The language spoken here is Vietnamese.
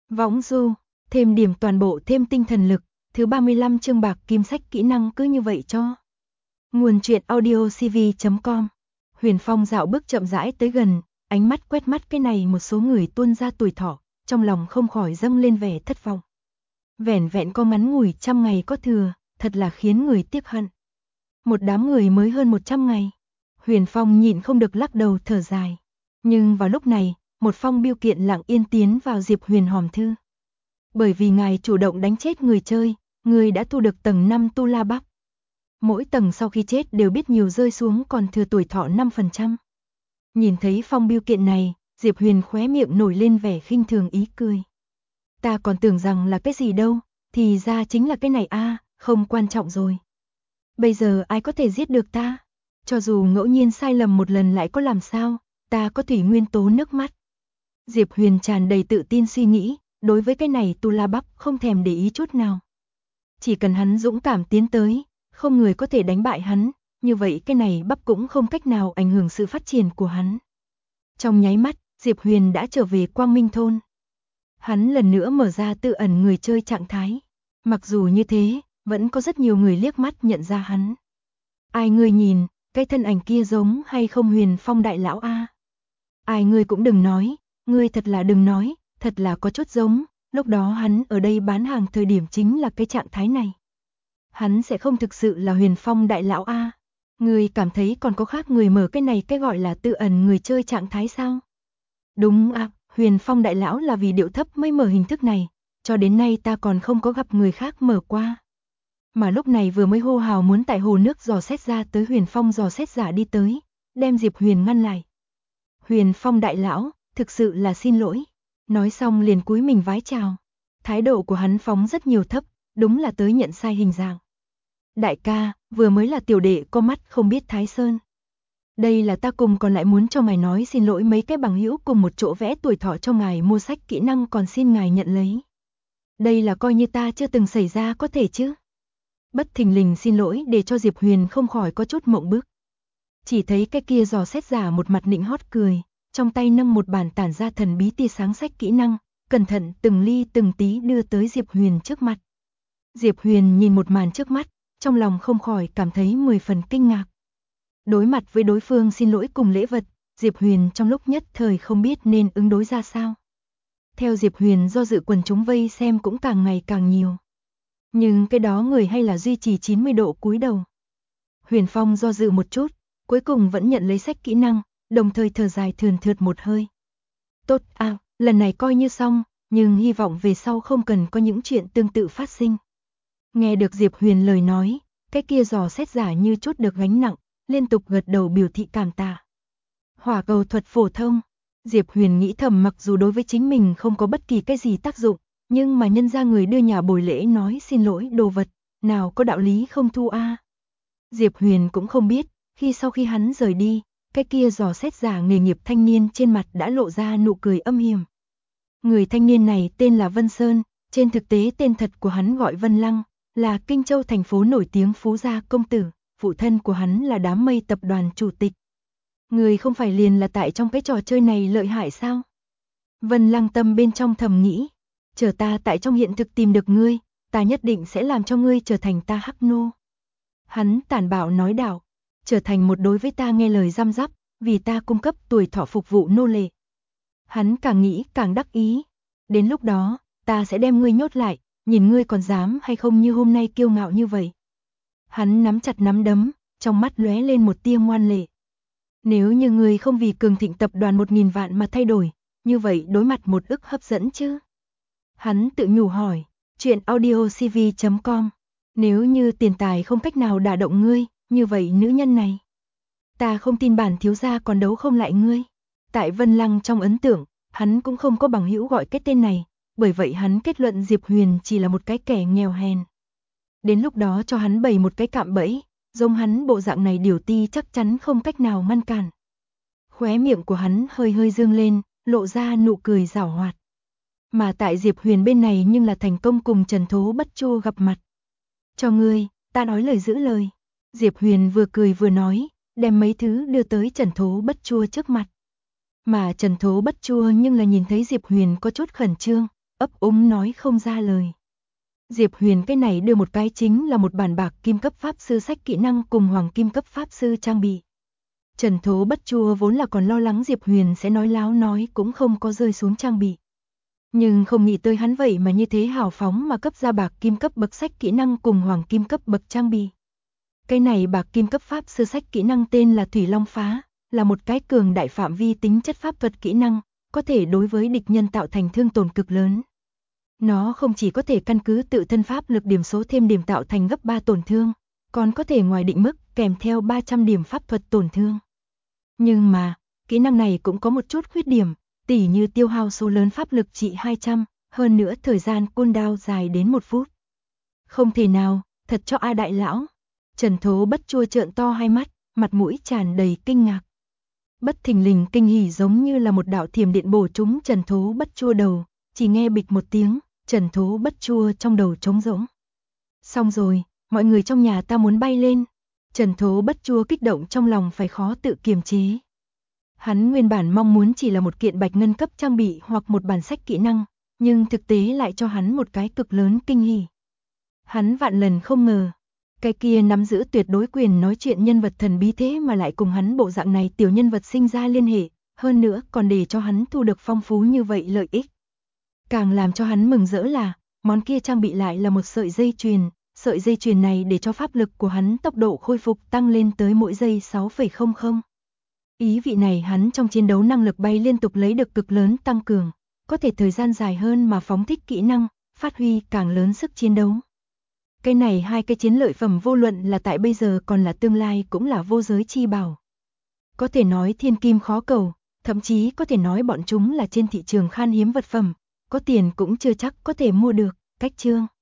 Võng du, thêm điểm toàn bộ thêm tinh thần lực, thứ 35 chương bạc kim sách kỹ năng cứ như vậy cho. Nguồn truyện audiocv.com. Huyền Phong dạo bước chậm rãi tới gần, ánh mắt quét mắt cái này một số người tuôn ra tuổi thọ, trong lòng không khỏi dâng lên vẻ thất vọng. Vẻn vẹn có ngắn ngủi 100 ngày có thừa, thật là khiến người tiếc hận. Một đám người mới hơn 100 ngày. Huyền Phong nhịn không được lắc đầu thở dài. Nhưng vào lúc này, một phong bưu kiện lặng yên tiến vào Diệp Huyền hòm thư. Bởi vì ngài chủ động đánh chết người chơi, người đã thu được tầng 5 tu la bắp. Mỗi tầng sau khi chết đều biết nhiều rơi xuống còn thừa tuổi thọ 5%. Nhìn thấy phong bưu kiện này, Diệp Huyền khóe miệng nổi lên vẻ khinh thường ý cười. Ta còn tưởng rằng là cái gì đâu, thì ra chính là cái này a, không quan trọng rồi. Bây giờ ai có thể giết được ta? Cho dù ngẫu nhiên sai lầm một lần lại có làm sao, ta có thủy nguyên tố nước mắt. Diệp Huyền tràn đầy tự tin suy nghĩ, đối với cái này tu la bắp không thèm để ý chút nào. Chỉ cần hắn dũng cảm tiến tới, không người có thể đánh bại hắn, như vậy cái này bắp cũng không cách nào ảnh hưởng sự phát triển của hắn. Trong nháy mắt, Diệp Huyền đã trở về Quang Minh Thôn. Hắn lần nữa mở ra tự ẩn người chơi trạng thái. Mặc dù như thế, vẫn có rất nhiều người liếc mắt nhận ra hắn. Ai ngươi nhìn, cái thân ảnh kia giống hay không Huyền Phong đại lão a? Ai ngươi cũng đừng nói, ngươi thật là đừng nói, thật là có chút giống, lúc đó hắn ở đây bán hàng thời điểm chính là cái trạng thái này. Hắn sẽ không thực sự là Huyền Phong đại lão a? Ngươi cảm thấy còn có khác người mở cái này cái gọi là tự ẩn người chơi trạng thái sao? Đúng à, Huyền Phong đại lão là vì điệu thấp mới mở hình thức này, cho đến nay ta còn không có gặp người khác mở qua. Mà lúc này vừa mới hô hào muốn tại hồ nước dò xét ra tới Huyền Phong dò xét giả đi tới, đem Diệp Huyền ngăn lại. Huyền Phong đại lão, thực sự là xin lỗi. Nói xong liền cúi mình vái chào. Thái độ của hắn phóng rất nhiều thấp, đúng là tới nhận sai hình dạng. Đại ca, vừa mới là tiểu đệ có mắt không biết Thái Sơn. Đây là ta cùng còn lại muốn cho ngài nói xin lỗi mấy cái bằng hữu cùng một chỗ vẽ tuổi thọ cho ngài mua sách kỹ năng còn xin ngài nhận lấy. Đây là coi như ta chưa từng xảy ra có thể chứ. Bất thình lình xin lỗi để cho Diệp Huyền không khỏi có chút mộng bức. Chỉ thấy cái kia dò xét giả một mặt nịnh hót cười, trong tay nâng một bản tản ra thần bí tia sáng sách kỹ năng, cẩn thận từng ly từng tí đưa tới Diệp Huyền trước mặt. Diệp Huyền nhìn một màn trước mắt, trong lòng không khỏi cảm thấy 10 phần kinh ngạc. Đối mặt với đối phương xin lỗi cùng lễ vật, Diệp Huyền trong lúc nhất thời không biết nên ứng đối ra sao. Theo Diệp Huyền do dự quần chúng vây xem cũng càng ngày càng nhiều. Nhưng cái đó người hay là duy trì 90 độ cúi đầu. Huyền Phong do dự một chút, cuối cùng vẫn nhận lấy sách kỹ năng, đồng thời thở dài thườn thượt một hơi. Tốt à, lần này coi như xong, nhưng hy vọng về sau không cần có những chuyện tương tự phát sinh. Nghe được Diệp Huyền lời nói, cái kia dò xét giả như chút được gánh nặng, liên tục gật đầu biểu thị cảm tạ. Hỏa cầu thuật phổ thông, Diệp Huyền nghĩ thầm mặc dù đối với chính mình không có bất kỳ cái gì tác dụng, nhưng mà nhân ra người đưa nhà bồi lễ nói xin lỗi đồ vật, nào có đạo lý không thu a. Diệp Huyền cũng không biết, sau khi hắn rời đi, cái kia dò xét giả nghề nghiệp thanh niên trên mặt đã lộ ra nụ cười âm hiểm. Người thanh niên này tên là Vân Sơn, trên thực tế tên thật của hắn gọi Vân Lăng, là Kinh Châu thành phố nổi tiếng phú gia công tử, phụ thân của hắn là Đám Mây tập đoàn chủ tịch. Người không phải liền là tại trong cái trò chơi này lợi hại sao? Vân Lăng tâm bên trong thầm nghĩ, chờ ta tại trong hiện thực tìm được ngươi, ta nhất định sẽ làm cho ngươi trở thành ta hắc nô. Hắn tàn bạo nói đạo, trở thành một đối với ta nghe lời răm rắp, vì ta cung cấp tuổi thọ phục vụ nô lệ. Hắn càng nghĩ càng đắc ý, đến lúc đó, ta sẽ đem ngươi nhốt lại, nhìn ngươi còn dám hay không như hôm nay kiêu ngạo như vậy. Hắn nắm chặt nắm đấm, trong mắt lóe lên một tia ngoan lệ. Nếu như ngươi không vì cường thịnh tập đoàn 1000 vạn mà thay đổi, như vậy đối mặt một ức hấp dẫn chứ? Hắn tự nhủ hỏi, chuyện audiocv.com, nếu như tiền tài không cách nào đả động ngươi, như vậy nữ nhân này, ta không tin bản thiếu gia còn đấu không lại ngươi. Tại Vân Lăng trong ấn tượng, hắn cũng không có bằng hữu gọi cái tên này, bởi vậy hắn kết luận Diệp Huyền chỉ là một cái kẻ nghèo hèn. Đến lúc đó cho hắn bày một cái cạm bẫy, giống hắn bộ dạng này điều ti chắc chắn không cách nào ngăn cản. Khóe miệng của hắn hơi hơi dương lên, lộ ra nụ cười giảo hoạt. Mà tại Diệp Huyền bên này nhưng là thành công cùng Trần Thố Bất Chua gặp mặt. Cho ngươi, ta nói lời giữ lời. Diệp Huyền vừa cười vừa nói, đem mấy thứ đưa tới Trần Thố Bất Chua trước mặt. Mà Trần Thố Bất Chua nhưng là nhìn thấy Diệp Huyền có chút khẩn trương, ấp úng nói không ra lời. Diệp Huyền cái này đưa một cái chính là một bản bạc kim cấp pháp sư sách kỹ năng cùng hoàng kim cấp pháp sư trang bị. Trần Thố Bất Chua vốn là còn lo lắng Diệp Huyền sẽ nói láo nói cũng không có rơi xuống trang bị. Nhưng không nghĩ tới hắn vậy mà như thế hào phóng mà cấp ra bạc kim cấp bậc sách kỹ năng cùng hoàng kim cấp bậc trang bị. Cái này bạc kim cấp pháp sư sách kỹ năng tên là Thủy Long Phá, là một cái cường đại phạm vi tính chất pháp thuật kỹ năng, có thể đối với địch nhân tạo thành thương tổn cực lớn. Nó không chỉ có thể căn cứ tự thân pháp lực điểm số thêm điểm tạo thành gấp 3 tổn thương, còn có thể ngoài định mức kèm theo 300 điểm pháp thuật tổn thương. Nhưng mà, kỹ năng này cũng có một chút khuyết điểm, tỉ như tiêu hao số lớn pháp lực trị 200, hơn nữa thời gian cooldown dài đến 1 phút. Không thể nào, thật cho A đại lão. Trần Thố Bất Chua trợn to hai mắt, mặt mũi tràn đầy kinh ngạc. Bất thình lình kinh hỉ giống như là một đạo thiểm điện bổ trúng Trần Thố Bất Chua đầu, chỉ nghe bịch một tiếng, Trần Thố Bất Chua trong đầu trống rỗng. Xong rồi, mọi người trong nhà ta muốn bay lên. Trần Thố Bất Chua kích động trong lòng phải khó tự kiềm chế. Hắn nguyên bản mong muốn chỉ là một kiện bạch ngân cấp trang bị hoặc một bản sách kỹ năng, nhưng thực tế lại cho hắn một cái cực lớn kinh hỉ. Hắn vạn lần không ngờ, cái kia nắm giữ tuyệt đối quyền nói chuyện nhân vật thần bí thế mà lại cùng hắn bộ dạng này tiểu nhân vật sinh ra liên hệ, hơn nữa còn để cho hắn thu được phong phú như vậy lợi ích. Càng làm cho hắn mừng rỡ là, món kia trang bị lại là một sợi dây chuyền này để cho pháp lực của hắn tốc độ khôi phục tăng lên tới mỗi giây 6,00. Ý vị này hắn trong chiến đấu năng lực bay liên tục lấy được cực lớn tăng cường, có thể thời gian dài hơn mà phóng thích kỹ năng, phát huy càng lớn sức chiến đấu. Cái này hai cái chiến lợi phẩm vô luận là tại bây giờ còn là tương lai cũng là vô giới chi bảo. Có thể nói thiên kim khó cầu, thậm chí có thể nói bọn chúng là trên thị trường khan hiếm vật phẩm, có tiền cũng chưa chắc có thể mua được. Cách chương